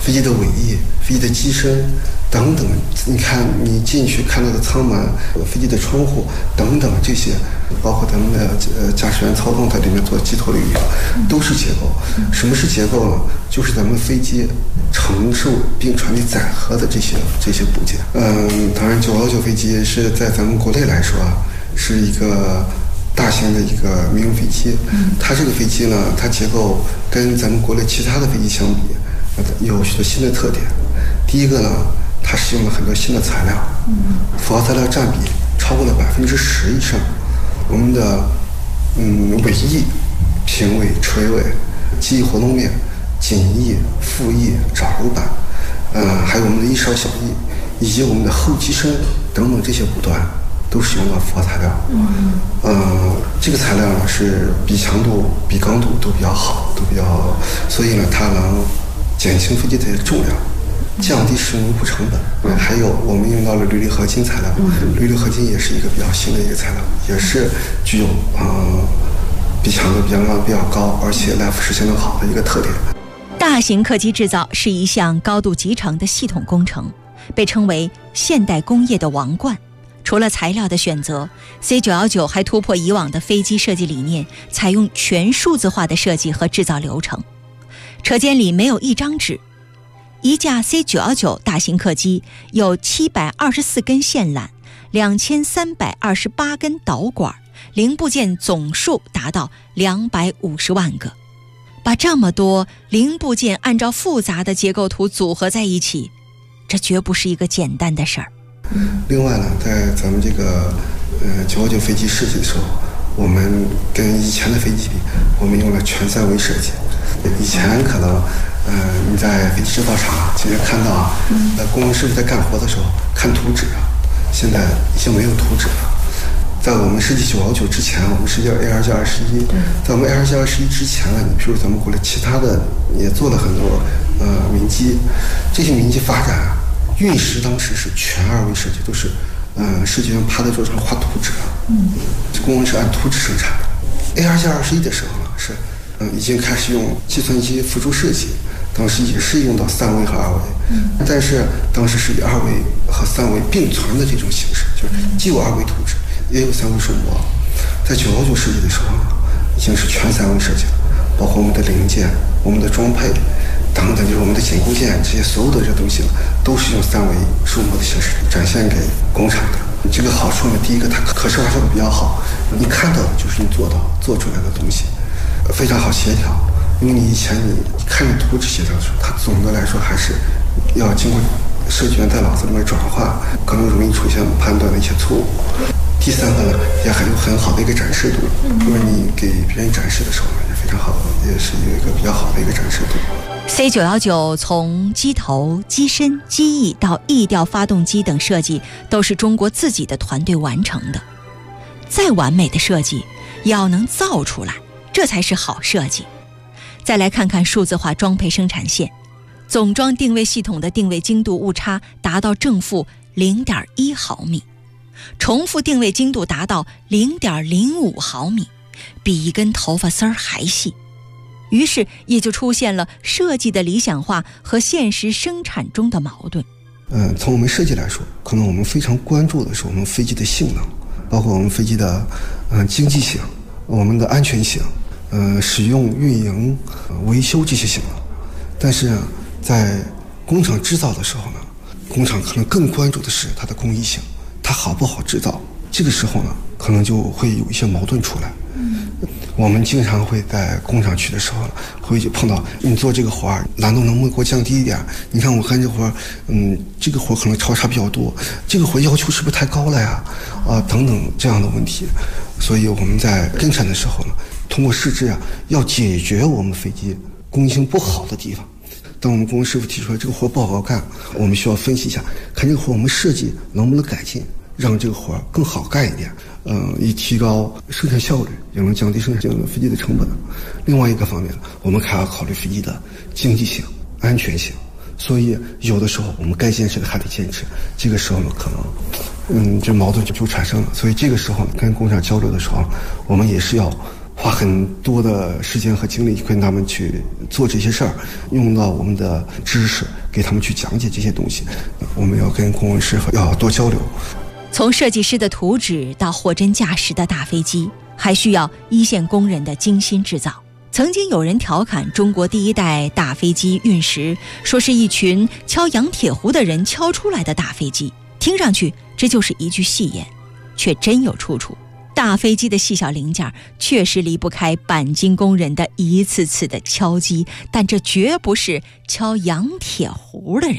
K: 飞机的尾翼、飞机的机身等等。你看，你进去看到的舱门、飞机的窗户等等这些，包括咱们的驾驶员操纵在里面做机头的运营，都是结构。什么是结构呢？就是咱们飞机承受并传递载荷的这些部件。当然919飞机是在咱们国内来说是一个大型的一个民用飞机。它这个飞机呢，它结构跟咱们国内其他的飞机相比，有许多新的特点。第一个呢，它使用了很多新的材料，复合材料占比超过了10%以上。我们的尾翼、平尾、垂尾、机翼活动面、襟翼、副翼、爪舷板，还有我们的翼梢小翼，以及我们的后机身等等这些部段，都使用了复合材料。这个材料呢是比强度、比刚度都比较好，所以呢它能减轻飞机的重量，降低使用维护成本。还有我们用到了铝离合金材料，铝离合金也是一个比较新的一个材料，也是具有比强度、比重量比较高，而且耐腐蚀性能好的一个特点。
B: 大型客机制造是一项高度集成的系统工程，被称为现代工业的王冠。除了材料的选择， C919 还突破以往的飞机设计理念，采用全数字化的设计和制造流程。车间里没有一张纸，一架 C919 大型客机有724根线缆、2328根导管，零部件总数达到250万个。把这么多零部件按照复杂的结构图组合在一起，这绝不是一个简单的事儿。
K: 另外呢，在咱们这个919飞机设计的时候，我们跟以前的飞机比，我们用了全三维设计。以前可能你在飞机制造厂经常看到工程师在干活的时候看图纸，现在已经没有图纸了。在我们设计919之前，我们设计ARJ21，在我们ARJ21之前呢，你比如咱们国内其他的也做了很多民机，这些民机发展运时当时是全2维设计，都是设计员趴在桌上画图纸，工程师按图纸生产的。ARJ21的时候呢，是已经开始用计算机辅助设计，当时也是用到3维和2维，但是当时是以2维和3维并存的这种形式，就是既有2维图纸，也有3维数模。在919设计的时候呢，已经是全3维设计了，包括我们的零件、我们的装配等等，就是我们的紧固件，这些所有的这东西呢，都是用3维数模的形式展现给工厂的。这个好处呢，第一个它可视化效果比较好，你看到的就是你做出来的东西，非常好协调。因为你以前你看着图纸协调的时候，它总的来说还是要经过设计员在脑子里面转化，可能容易出现判断的一些错误。第三个呢，也还有很好的一个展示度，因为你给别人展示的时候也非常好，也是有一个比较好的一个展示度。
B: C919从机头、机身、机翼到翼吊发动机等设计都是中国自己的团队完成的。再完美的设计也要能造出来，这才是好设计。再来看看数字化装配生产线，总装定位系统的定位精度误差达到正负 0.1 毫米，重复定位精度达到 0.05 毫米，比一根头发丝儿还细。于是也就出现了设计的理想化和现实生产中的矛盾。
K: 从我们设计来说，可能我们非常关注的是我们飞机的性能，包括我们飞机的经济性、我们的安全性、使用、运营、维修这些性能。但是呢，在工厂制造的时候呢，工厂可能更关注的是它的工艺性，它好不好制造。这个时候呢，可能就会有一些矛盾出来。我们经常会在工厂去的时候，会碰到你做这个活儿难度能不能给我降低一点？你看我看这活儿，这个活儿可能超差比较多，这个活要求是不是太高了呀？等等这样的问题。所以我们在生产的时候呢，通过试制要解决我们飞机工艺性不好的地方。当我们工程师傅提出来这个活不好干，我们需要分析一下，看这个活我们设计能不能改进，让这个活更好干一点。以提高生产效率，也能降低生产飞机的成本。另外一个方面，我们还要考虑飞机的经济性、安全性。所以有的时候我们该坚持的还得坚持。这个时候呢，可能这矛盾就产生了。所以这个时候跟工厂交流的时候，我们也是要花很多的时间和精力跟他们去做这些事儿，用到我们的知识给他们去讲解这些东西。我们要跟工程师要多交流。
B: 从设计师的图纸到货真价实的大飞机，还需要一线工人的精心制造。曾经有人调侃中国第一代大飞机运时，说是一群敲洋铁壶的人敲出来的大飞机，听上去这就是一句戏言，却真有出处。大飞机的细小零件确实离不开钣金工人的一次次的敲击，但这绝不是敲洋铁壶的人。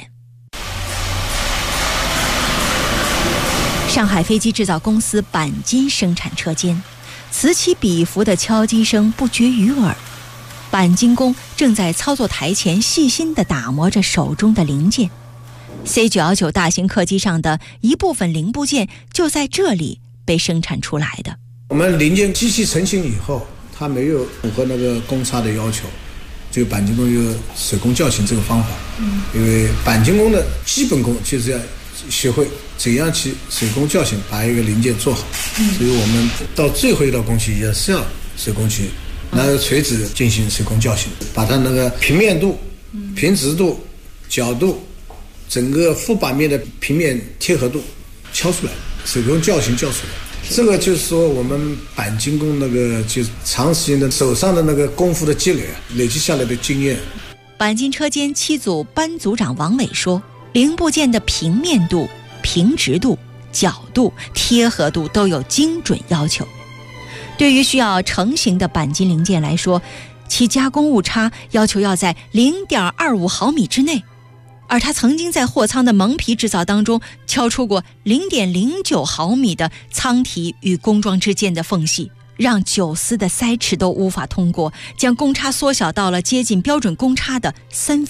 B: 上海飞机制造公司钣金生产车间，此起彼伏的敲击声不绝于耳。钣金工正在操作台前细心地打磨着手中的零件。C919 大型客机上的一部分零部件就在这里被生产出来的。
M: 我们零件机器成型以后，它没有符合那个公差的要求，就钣金工有手工叫型这个方法。因为钣金工的基本功就是要学会怎样去手工叫型把一个零件做好。所以我们到最后一道工序也是要手工去拿个锤子进行手工叫型，把它那个平面度、平直度、角度，整个副板面的平面贴合度敲出来，手工叫型叫出来。这个就是说我们钣金工那个就是长时间的手上的那个功夫的积累累积下来的经验。
B: 钣金车间7组班组长王伟说，零部件的平面度、平直度、角度、贴合度都有精准要求。对于需要成型的钣金零件来说，其加工误差要求要在 0.25 毫米之内，而他曾经在货舱的蒙皮制造当中敲出过 0.09 毫米的舱体与工装之间的缝隙，让9丝的塞齿都无法通过，将公差缩小到了接近标准公差的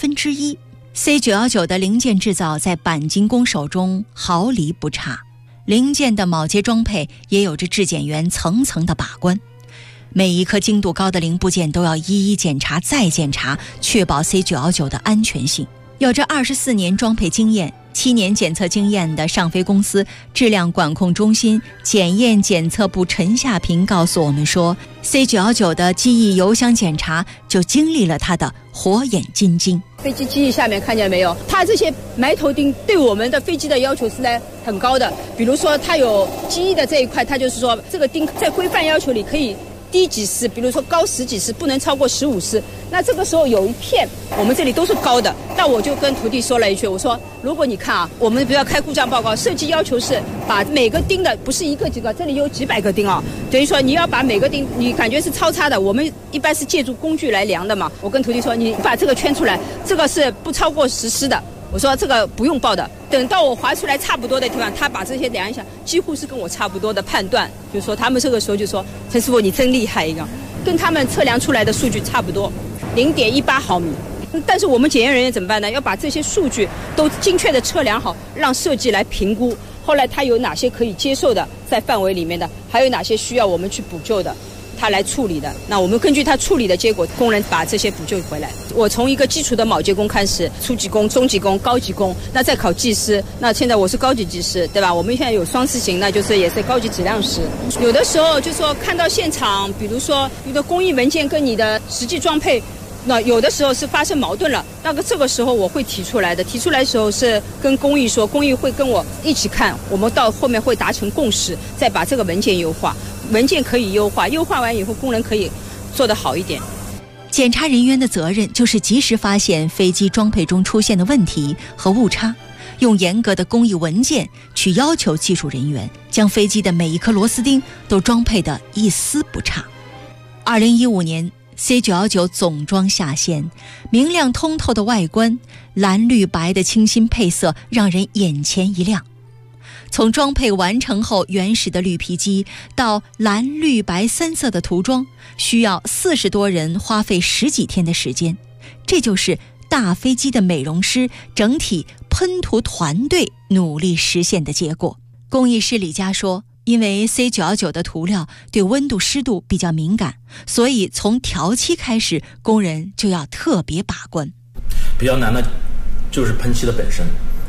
B: 1/3。C919 的零件制造在钣金工手中毫厘不差，零件的铆接装配也有着质检员层层的把关，每一颗精度高的零部件都要一一检查再检查，确保 C919 的安全性。有着24年装配经验、7年检测经验的上飞公司质量管控中心检验检测部陈夏平告诉我们说， C919 的机翼油箱检查就经历了它的火眼金睛。
O: 飞机机翼下面看见没有，它这些埋头钉对我们的飞机的要求是很高的。比如说它有机翼的这一块，它就是说这个钉在规范要求里可以低几丝，比如说高10几丝，不能超过15丝。那这个时候有一片我们这里都是高的，那我就跟徒弟说了一句，我说如果你看啊，我们比如要开故障报告，设计要求是把每个钉的不是一个几个，这里有几百个钉啊，等于说你要把每个钉你感觉是超差的，我们一般是借助工具来量的嘛。我跟徒弟说，你把这个圈出来，这个是不超过10丝的，我说这个不用报的。等到我划出来差不多的地方，他把这些量一下，几乎是跟我差不多的判断，就说他们这个时候就说，陈师傅你真厉害一个，跟他们测量出来的数据差不多，0.18毫米。但是我们检验人员怎么办呢？要把这些数据都精确的测量好，让设计来评估。后来它有哪些可以接受的，在范围里面的，还有哪些需要我们去补救的，他来处理的。那我们根据他处理的结果，工人把这些补救回来。我从一个基础的铆接工开始，初级工、中级工、高级工，那再考技师。那现在我是高级技师，对吧？我们现在有双次型，那就是也是高级质量师。有的时候就说看到现场，比如说你的工艺文件跟你的实际装配，那有的时候是发生矛盾了，这个时候我会提出来的。提出来的时候是跟工艺说，工艺会跟我一起看，我们到后面会达成共识，再把这个文件优化。文件可以优化，优化完以后工人可以做得好一点。
B: 检查人员的责任就是及时发现飞机装配中出现的问题和误差，用严格的工艺文件去要求技术人员将飞机的每一颗螺丝钉都装配得一丝不差。2015年C919 总装下线，明亮通透的外观，蓝绿白的清新配色让人眼前一亮。从装配完成后原始的绿皮机到蓝绿白3色的涂装，需要40多人花费10几天的时间。这就是大飞机的美容师整体喷涂团队努力实现的结果。工艺师李佳说，因为 C919 的涂料对温度湿度比较敏感，所以从调漆开始工人就要特别把关。
P: 比较难的就是喷漆的本身，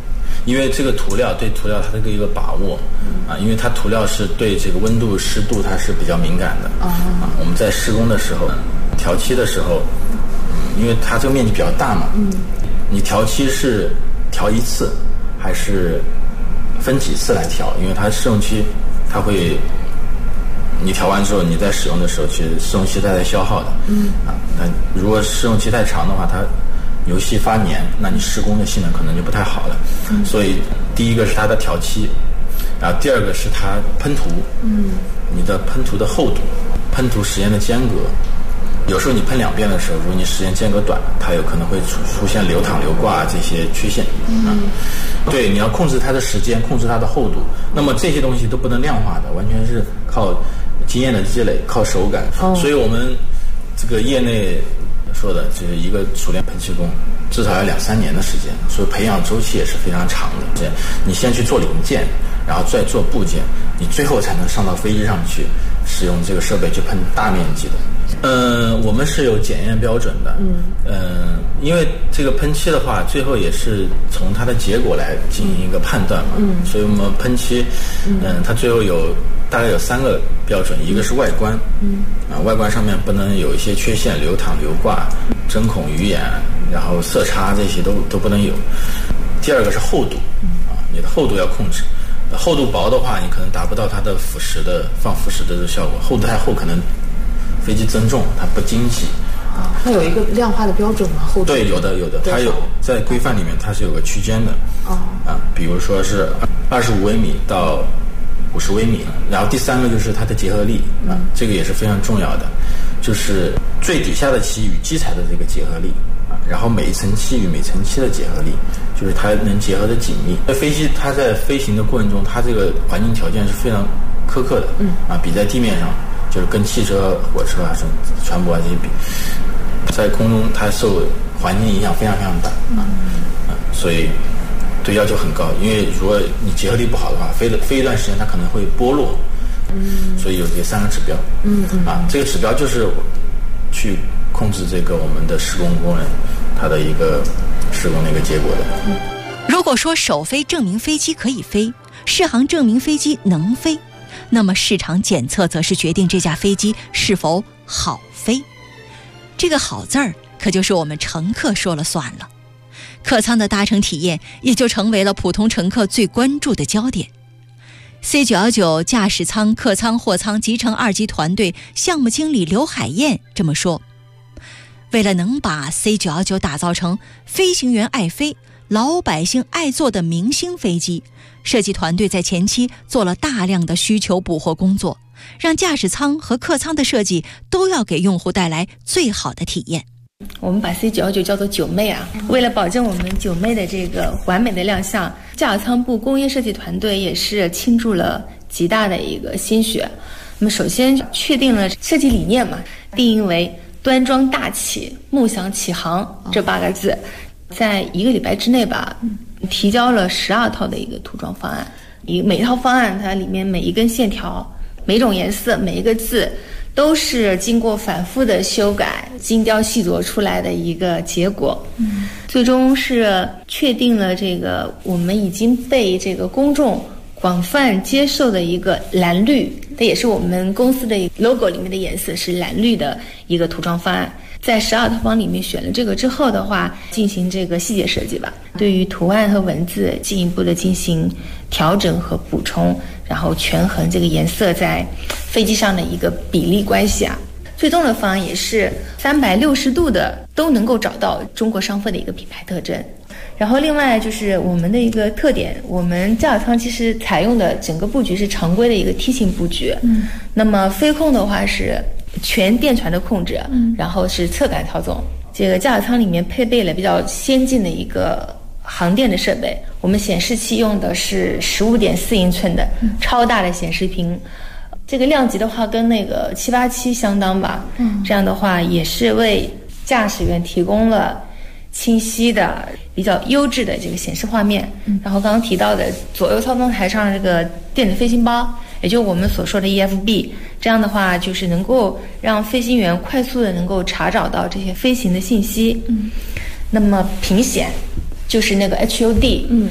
L: 因为这个涂料对涂料它的一个把握因为它涂料是对这个温度湿度它是比较敏感的我们在施工的时候调漆的时候因为它这个面积比较大嘛你调漆是调一次还是分几次来调？因为它试用期它会你调完之后你在使用的时候其实试用期它在消耗的那如果试用期太长的话它油漆发黏，那你施工的性能可能就不太好了所以第一个是它的调漆，然后第二个是它喷涂你的喷涂的厚度，喷涂时间的间隔，有时候你喷2遍的时候，如果你时间间隔短，它有可能会出现流淌流挂这些缺陷对，你要控制它的时间，控制它的厚度，那么这些东西都不能量化的，完全是靠经验的积累，靠手感所以我们这个业内说的就是一个熟练喷漆工至少要2-3年的时间，所以培养周期也是非常长的。你先去做零件，然后再做部件，你最后才能上到飞机上去使用这个设备去喷大面积的。我们是有检验标准的。因为这个喷漆的话，最后也是从它的结果来进行一个判断嘛。所以我们喷漆，它最后大概有3个标准，一个是外观，外观上面不能有一些缺陷，流淌流挂、针孔鱼眼，然后色差这些都不能有。第二个是厚度，你的厚度要控制。厚度薄的话，你可能达不到它的放浮石的这个效果。厚度太厚，可能飞机增重，它不经济。
P: 它有一个量化的标准吗？厚度？
L: 对，有的，它有在规范里面它是有个区间的。比如说是25微米到50微米。然后第3个就是它的结合力这个也是非常重要的，就是最底下的漆与基材的这个结合力然后每一层漆与每层漆的结合力，就是它能结合的紧密。飞机它在飞行的过程中，它这个环境条件是非常苛刻的比在地面上就是跟汽车、火车什么船舶这些比，在空中它受环境影响非常非常大所以对要求很高。因为如果你结合力不好的话，飞一段时间它可能会剥落所以有这3个指标这个指标就是去控制这个我们的施工工人他的一个施工的一个结果的。
B: 如果说首飞证明飞机可以飞，适航证明飞机能飞，那么市场检测则是决定这架飞机是否好飞。这个好字儿可就是我们乘客说了算了，客舱的搭乘体验也就成为了普通乘客最关注的焦点。C919 驾驶舱、客舱、货舱集成2级团队项目经理刘海燕这么说，为了能把 C919 打造成飞行员爱飞、老百姓爱坐的明星飞机，设计团队在前期做了大量的需求捕获工作，让驾驶舱和客舱的设计都要给用户带来最好的体验。
Q: 我们把 C919 叫做九妹为了保证我们九妹的这个完美的亮相，驾驶舱部工业设计团队也是倾注了极大的一个心血。那么首先确定了设计理念嘛，定义为端庄大气、梦想起航这8个字，在1个礼拜之内吧，提交了12套的一个涂装方案。每一套方案它里面每一根线条、每种颜色、每一个字都是经过反复的修改、精雕细琢出来的一个结果。最终是确定了这个我们已经被这个公众广泛接受的一个蓝绿，它也是我们公司的 logo 里面的颜色是蓝绿的一个涂装方案。在12套方里面选了这个之后的话，进行这个细节设计吧，对于图案和文字进一步的进行调整和补充，然后权衡这个颜色在飞机上的一个比例关系最终的方案也是360度的都能够找到中国商飞的一个品牌特征。然后另外就是我们的一个特点，我们驾驶舱其实采用的整个布局是常规的一个梯形布局。那么飞控的话是全电传的控制，然后是侧感操纵。这个驾驶舱里面配备了比较先进的一个航电的设备，我们显示器用的是15.4英寸的超大的显示屏，这个量级的话跟那个787相当吧。这样的话也是为驾驶员提供了清晰的比较优质的这个显示画面。然后刚刚提到的左右操纵台上这个电子飞行包，也就是我们所说的 EFB， 这样的话就是能够让飞行员快速的能够查找到这些飞行的信息。那么屏显就是那个 HUD，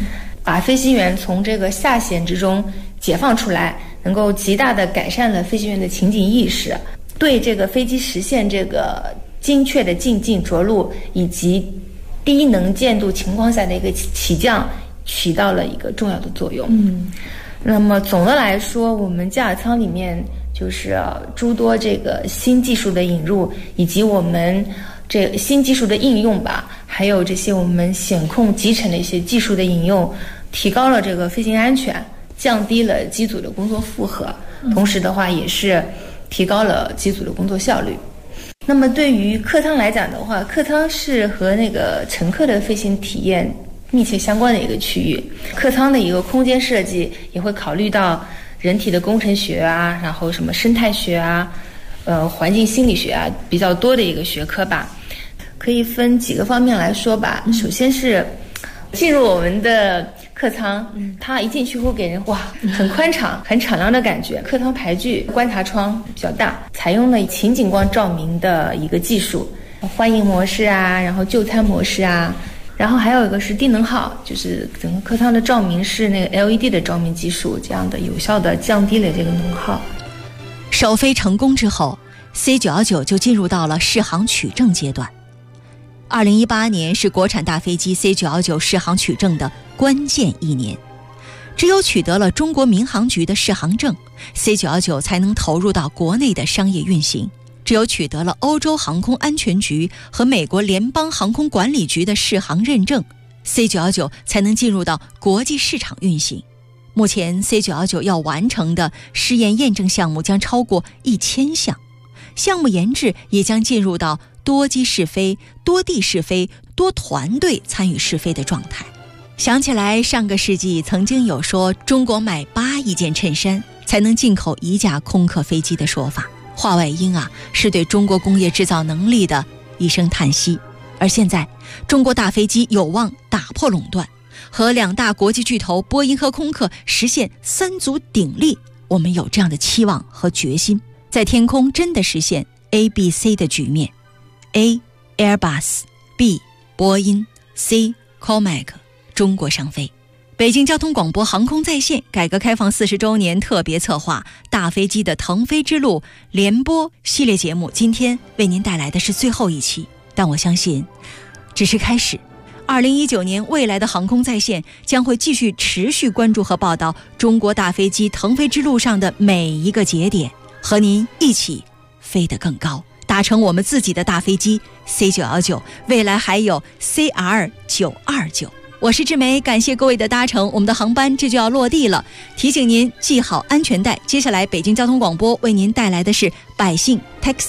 Q: 把飞行员从这个下限之中解放出来，能够极大的改善了飞行员的情景意识，对这个飞机实现这个精确的进近着陆以及低能见度情况下的一个起降起到了一个重要的作用。那么总的来说，我们驾驶舱里面就是诸多这个新技术的引入，以及我们这个新技术的应用吧，还有这些我们显控集成的一些技术的引用，提高了这个飞行安全，降低了机组的工作负荷，同时的话也是提高了机组的工作效率。那么对于客舱来讲的话，客舱是和那个乘客的飞行体验密切相关的一个区域，客舱的一个空间设计也会考虑到人体的工程学啊，然后什么生态学啊，环境心理学啊，比较多的一个学科吧。可以分几个方面来说吧。首先是进入我们的客舱，它一进去会给人很宽敞、很敞亮的感觉。客舱排距观察窗比较大，采用了情景光照明的一个技术，欢迎模式啊，然后就餐模式啊。然后还有一个是低能耗，就是整个客舱的照明是那个 LED 的照明技术，这样的有效的降低了这个能耗。
B: 首飞成功之后， C919 就进入到了试航取证阶段。2018年是国产大飞机 C919 试航取证的关键一年，只有取得了中国民航局的试航证， C919 才能投入到国内的商业运行。只有取得了欧洲航空安全局和美国联邦航空管理局的试航认证， C919 才能进入到国际市场运行。目前 C919 要完成的试验验证项目将超过1000项，项目研制也将进入到多机试飞、多地试飞、多团队参与试飞的状态。想起来上个世纪曾经有说中国买8亿件衬衫才能进口1架空客飞机的说法，话外音啊，是对中国工业制造能力的一声叹息。而现在中国大飞机有望打破垄断，和2大国际巨头波音和空客实现3足鼎立，我们有这样的期望和决心，在天空真的实现 ABC 的局面。 A Airbus， B 波音， C Comac 中国商飞。北京交通广播航空在线改革开放40周年特别策划大飞机的腾飞之路联播系列节目，今天为您带来的是最后一期，但我相信只是开始。2019年未来的航空在线将会继续持续关注和报道中国大飞机腾飞之路上的每一个节点，和您一起飞得更高，搭乘我们自己的大飞机 C919， 未来还有 CR929。我是志梅，感谢各位的搭乘，我们的航班这就要落地了，提醒您系好安全带。接下来北京交通广播为您带来的是百姓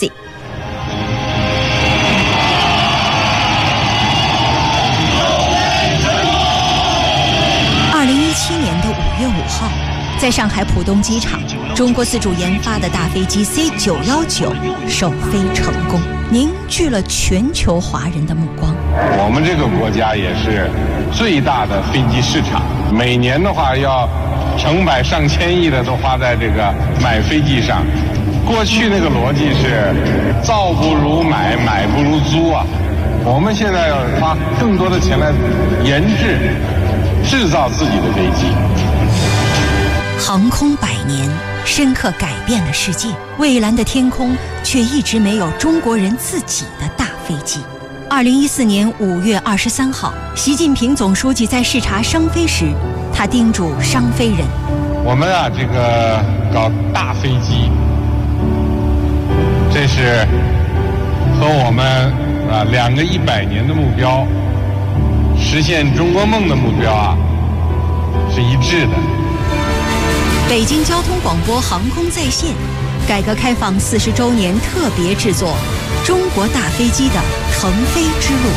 B: Taxi。2017年的5月5号，在上海浦东机场，中国自主研发的大飞机 C919 首飞成功，凝聚了全球华人的目光。
U: 我们这个国家也是最大的飞机市场，每年的话要成百上千亿的都花在这个买飞机上。过去那个逻辑是造不如买，买不如租啊。我们现在要花更多的钱来研制、制造自己的飞机。
B: 航空100年，深刻改变了世界，蔚蓝的天空却一直没有中国人自己的大飞机。2014年5月23号，习近平总书记在视察商飞时，他叮嘱商飞人：
U: 我们啊，这个搞大飞机，这是和我们2个100年的目标，实现中国梦的目标啊，是一致的。
B: 北京交通广播航空在线改革开放40周年特别制作《中国大飞机的腾飞之路》。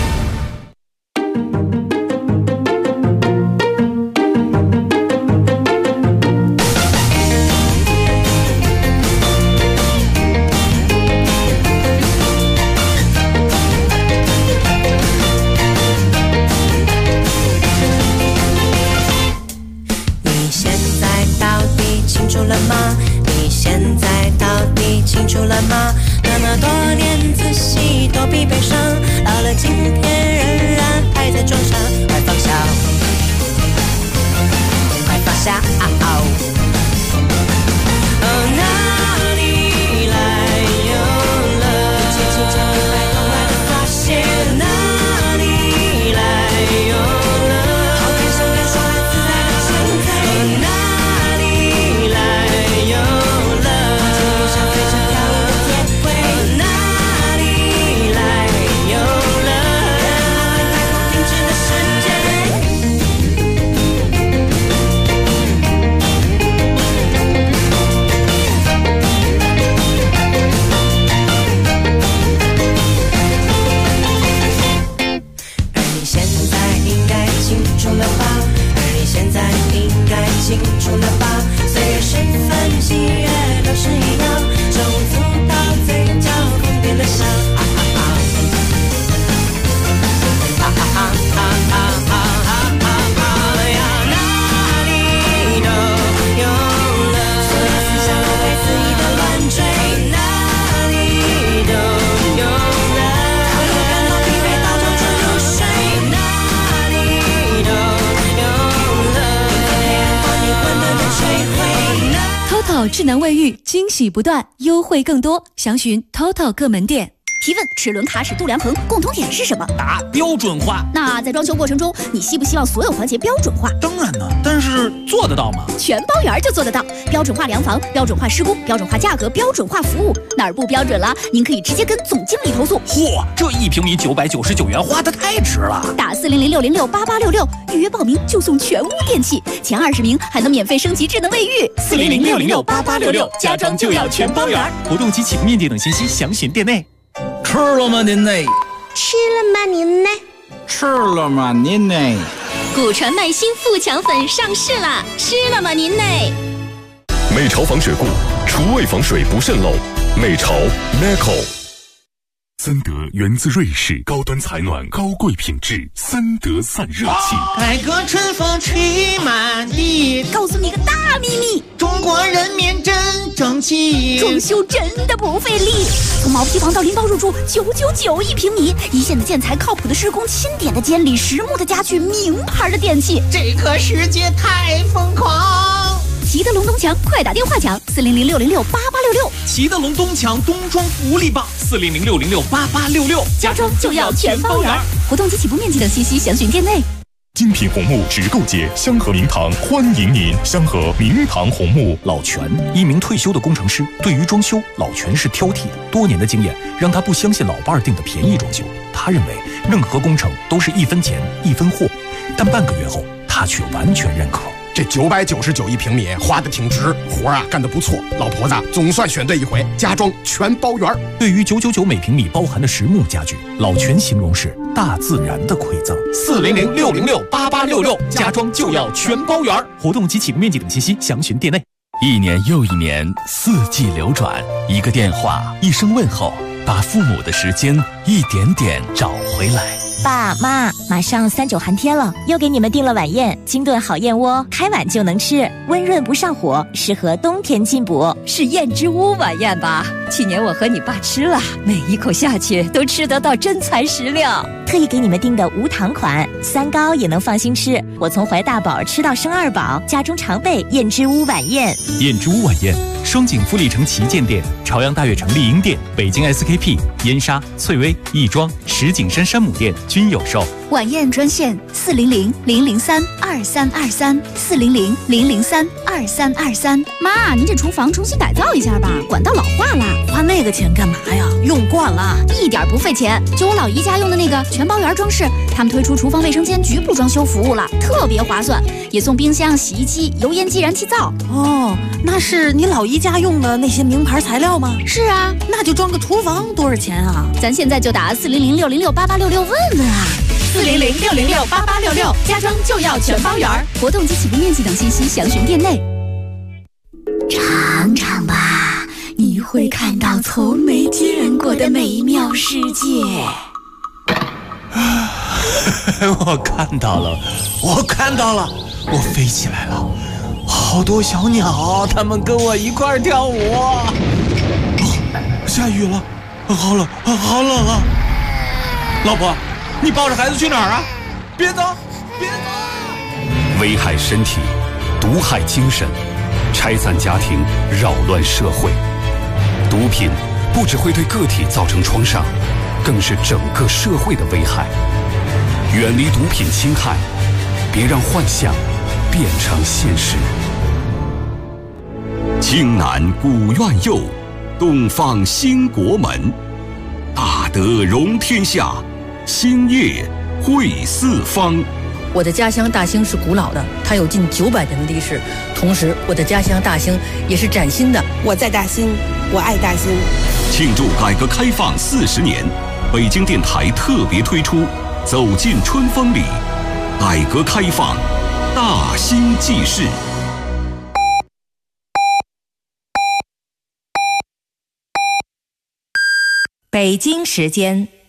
X: 智能卫浴，惊喜不断，优惠更多，详询 TOTO 各门店。 提问：齿轮卡、齿度量衡共同点是什么？
Y: 答：标准化。
X: 那在装修过程中，你希不希望所有环节标准化？
Y: 当然呢，但是做得到吗？
X: 全包圆就做得到，标准化量房、标准化施工、标准化价格、标准化服务，哪儿不标准了，您可以直接跟总经理投诉。
Y: 嚯，这1平米999元花得太值了！
X: 打400-606-8866预约报名就送全屋电器，前20名还能免费升级智能卫浴。
Y: 400-606-8866，家装就要全包圆。活动及起步面积等信息详询店内。
C: 吃了吗您呢？
R: 吃了吗您呢？
C: 吃了吗您呢？
X: 古传麦新富强粉上市了，吃了吗您呢？
G: 美潮防水固，厨卫防水不渗漏。美潮 Neco。森德源自瑞士，高端采暖，高贵品质，森德散热器。
E: 改革春风吹满地，
X: 告诉你个大秘密，
E: 中国人民真争气，
X: 装修真的不费力。从毛坯房到拎包入住，999一平米，一线的建材，靠谱的施工，钦点的监理，实木的家具，名牌的电器，
E: 这个世界太疯狂。
X: 齐德龙东墙，快打电话抢400-606-8866。
Y: 齐德龙东墙冬装福利棒，400-606-8866，
X: 家装就要全包圆。活动及起步面积等信息详询店内。
G: 精品红木直购节，香河明堂欢迎您！香河明堂红木。
Y: 老全，一名退休的工程师，对于装修，老全是挑剔的。多年的经验让他不相信老伴儿订的便宜装修，他认为任何工程都是1分钱1分货。但半个月后，他却完全认可。
I: 这999一平米花的挺值，活啊干得不错，老婆子总算选对一回，家装全包圆。
Y: 对于999每平米包含的实木家具，老全形容是大自然的馈赠。400-606-8866，家装就要全包圆。活动及起步面积等信息详询店内。
D: 1年又1年，4季流转，一个电话，一声问候，把父母的时间一点点找回来。
R: 爸妈，马上3·9寒天了，又给你们订了晚宴，金炖好燕窝，开碗就能吃，温润不上火，适合冬天进补。
X: 是燕之屋晚宴吧？去年我和你爸吃了，每一口下去都吃得到真材实料。
R: 特意给你们订的无糖款，3高也能放心吃。我从怀大宝吃到生2宝，家中常备燕之屋晚宴。
Y: 燕之屋晚宴，双井富力城旗舰店、朝阳大悦城丽婴店、北京 SKP、燕莎、翠微、亦庄、石景山山姆店均有售。
X: 晚宴专线400-003-2323，400-003-2323。妈，您这厨房重新改造一下吧，管道老化了。
P: 花那个钱干嘛呀？用惯了，
X: 一点不费钱。就我老姨家用的那个全包圆装饰，他们推出厨房卫生间局部装修服务了，特别划算，也送冰箱、洗衣机、油烟机、燃气灶。
P: 哦，那是你老姨家用的那些名牌材料吗？
X: 是啊，
P: 那就装个厨房多少钱啊？
X: 咱现在就打400-606-8866问问啊。
P: 400-606-8866，
X: 家装就要全包圆。活动及起步面积等信息详询店内。尝尝吧，你会看到从没见过的美妙世界。
Y: 我看到了，我我飞起来了，好多小鸟，它们跟我一块儿跳舞。下雨了，好冷啊！老婆，你抱着孩子去哪儿啊？别走！
G: 危害身体，毒害精神，拆散家庭，扰乱社会。毒品不只会对个体造成创伤，更是整个社会的危害。远离毒品侵害，别让幻想变成现实。京南古院佑，东方兴国门，大德容天下，兴业惠四方。
S: 我的家乡大兴是古老的，它有近900年的历史。同时，我的家乡大兴也是崭新的。
P: 我在大兴，我爱大兴。
G: 庆祝改革开放40年，北京电台特别推出《走进春风里》，改革开放，大兴纪事。
T: 北京时间